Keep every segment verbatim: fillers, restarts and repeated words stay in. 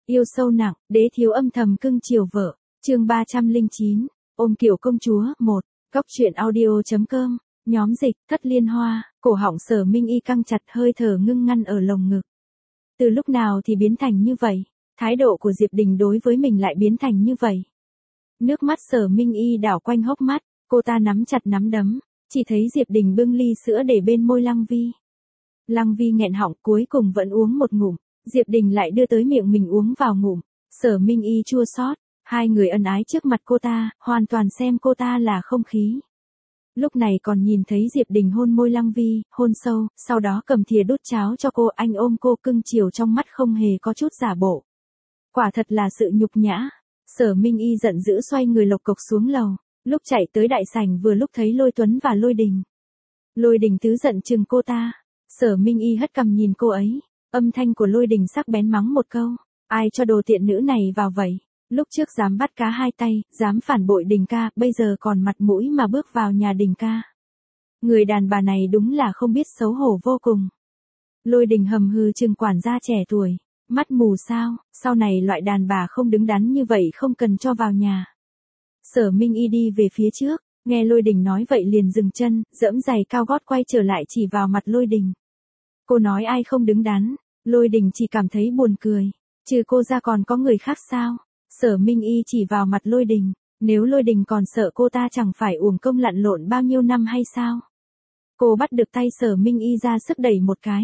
Yêu sâu nặng, đế thiếu âm thầm cưng chiều vợ. Chương ba trăm lẻ chín, ôm kiểu công chúa, một. Góc truyện audio chấm com, nhóm dịch, Thất Liên Hoa, cổ họng Sở Minh Y căng chặt, hơi thở ngưng ngăn ở lồng ngực. Từ lúc nào thì biến thành như vậy? Thái độ của Diệp Đình đối với mình lại biến thành như vậy. Nước mắt Sở Minh Y đảo quanh hốc mắt, cô ta nắm chặt nắm đấm, chỉ thấy Diệp Đình bưng ly sữa để bên môi Lăng Vi. Lăng Vi nghẹn họng cuối cùng vẫn uống một ngụm, Diệp Đình lại đưa tới miệng mình uống vào ngụm. Sở Minh Y chua xót, hai người ân ái trước mặt cô ta, hoàn toàn xem cô ta là không khí. Lúc này còn nhìn thấy Diệp Đình hôn môi Lăng Vi, hôn sâu, sau đó cầm thìa đút cháo cho cô, anh ôm cô cưng chiều trong mắt không hề có chút giả bộ. Quả thật là sự nhục nhã. Sở Minh Y giận dữ xoay người lộc cộc xuống lầu, lúc chạy tới đại sảnh vừa lúc thấy Lôi Tuấn và Lôi Đình. Lôi Đình tứ giận chừng cô ta, Sở Minh Y hất cằm nhìn cô ấy, âm thanh của Lôi Đình sắc bén mắng một câu, ai cho đồ tiện nữ này vào vậy, lúc trước dám bắt cá hai tay, dám phản bội Đình ca, bây giờ còn mặt mũi mà bước vào nhà Đình ca. Người đàn bà này đúng là không biết xấu hổ vô cùng. Lôi Đình hầm hừ chừng quản gia trẻ tuổi, mắt mù sao, sau này loại đàn bà không đứng đắn như vậy không cần cho vào nhà. Sở Minh Y đi về phía trước, nghe Lôi Đình nói vậy liền dừng chân, giẫm giày cao gót quay trở lại chỉ vào mặt Lôi Đình. Cô nói ai không đứng đắn, Lôi Đình chỉ cảm thấy buồn cười, trừ cô ra còn có người khác sao? Sở Minh Y chỉ vào mặt Lôi Đình, nếu Lôi Đình còn sợ cô ta chẳng phải uổng công lặn lộn bao nhiêu năm hay sao? Cô bắt được tay Sở Minh Y ra sức đẩy một cái.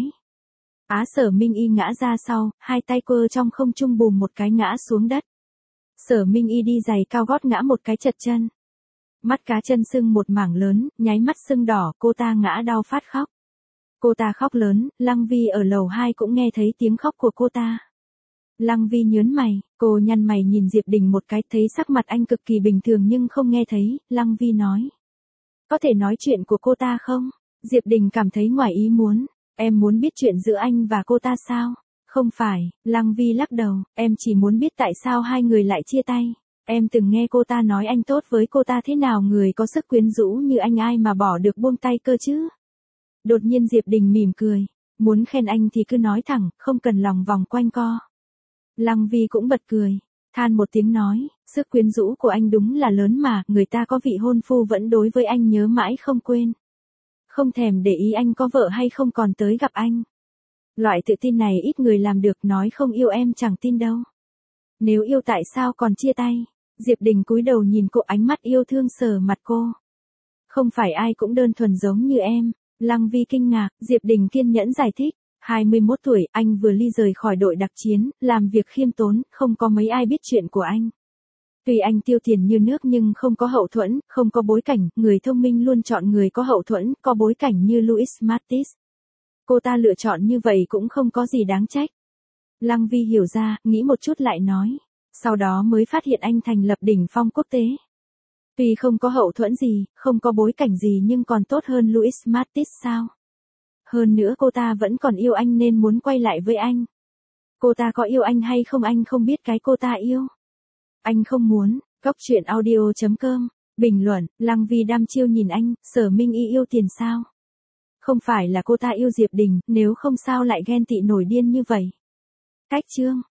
Á Sở Minh Y ngã ra sau, hai tay quơ trong không trung bùm một cái ngã xuống đất. Sở Minh Y đi giày cao gót ngã một cái chật chân. Mắt cá chân sưng một mảng lớn, nháy mắt sưng đỏ, cô ta ngã đau phát khóc. Cô ta khóc lớn, Lăng Vi ở lầu hai cũng nghe thấy tiếng khóc của cô ta. Lăng Vi nhớn mày, cô nhăn mày nhìn Diệp Đình một cái, thấy sắc mặt anh cực kỳ bình thường nhưng không nghe thấy, Lăng Vi nói. Có thể nói chuyện của cô ta không? Diệp Đình cảm thấy ngoài ý muốn, em muốn biết chuyện giữa anh và cô ta sao? Không phải, Lăng Vi lắc đầu, em chỉ muốn biết tại sao hai người lại chia tay. Em từng nghe cô ta nói anh tốt với cô ta thế nào, người có sức quyến rũ như anh ai mà bỏ được buông tay cơ chứ? Đột nhiên Diệp Đình mỉm cười, muốn khen anh thì cứ nói thẳng, không cần lòng vòng quanh co. Lăng Vi cũng bật cười, than một tiếng nói, sức quyến rũ của anh đúng là lớn mà, người ta có vị hôn phu vẫn đối với anh nhớ mãi không quên. Không thèm để ý anh có vợ hay không còn tới gặp anh. Loại tự tin này ít người làm được, nói không yêu em chẳng tin đâu. Nếu yêu tại sao còn chia tay? Diệp Đình cúi đầu nhìn cô, ánh mắt yêu thương sờ mặt cô. Không phải ai cũng đơn thuần giống như em. Lăng Vi kinh ngạc, Diệp Đình kiên nhẫn giải thích. hai mươi mốt tuổi, anh vừa ly rời khỏi đội đặc chiến, làm việc khiêm tốn, không có mấy ai biết chuyện của anh. Tuy anh tiêu tiền như nước nhưng không có hậu thuẫn, không có bối cảnh, người thông minh luôn chọn người có hậu thuẫn, có bối cảnh như Louis Mattis. Cô ta lựa chọn như vậy cũng không có gì đáng trách. Lăng Vi hiểu ra, nghĩ một chút lại nói. Sau đó mới phát hiện anh thành lập đỉnh phong quốc tế. Tuy không có hậu thuẫn gì, không có bối cảnh gì nhưng còn tốt hơn Louis Mattis sao? Hơn nữa cô ta vẫn còn yêu anh nên muốn quay lại với anh. Cô ta có yêu anh hay không anh không biết, cái cô ta yêu. Anh không muốn. Góc truyện audio chấm com, bình luận, Lăng Vi đăm chiêu nhìn anh, Sở Minh Y yêu tiền sao? Không phải là cô ta yêu Diệp Đình, nếu không sao lại ghen tị nổi điên như vậy. Cách chương.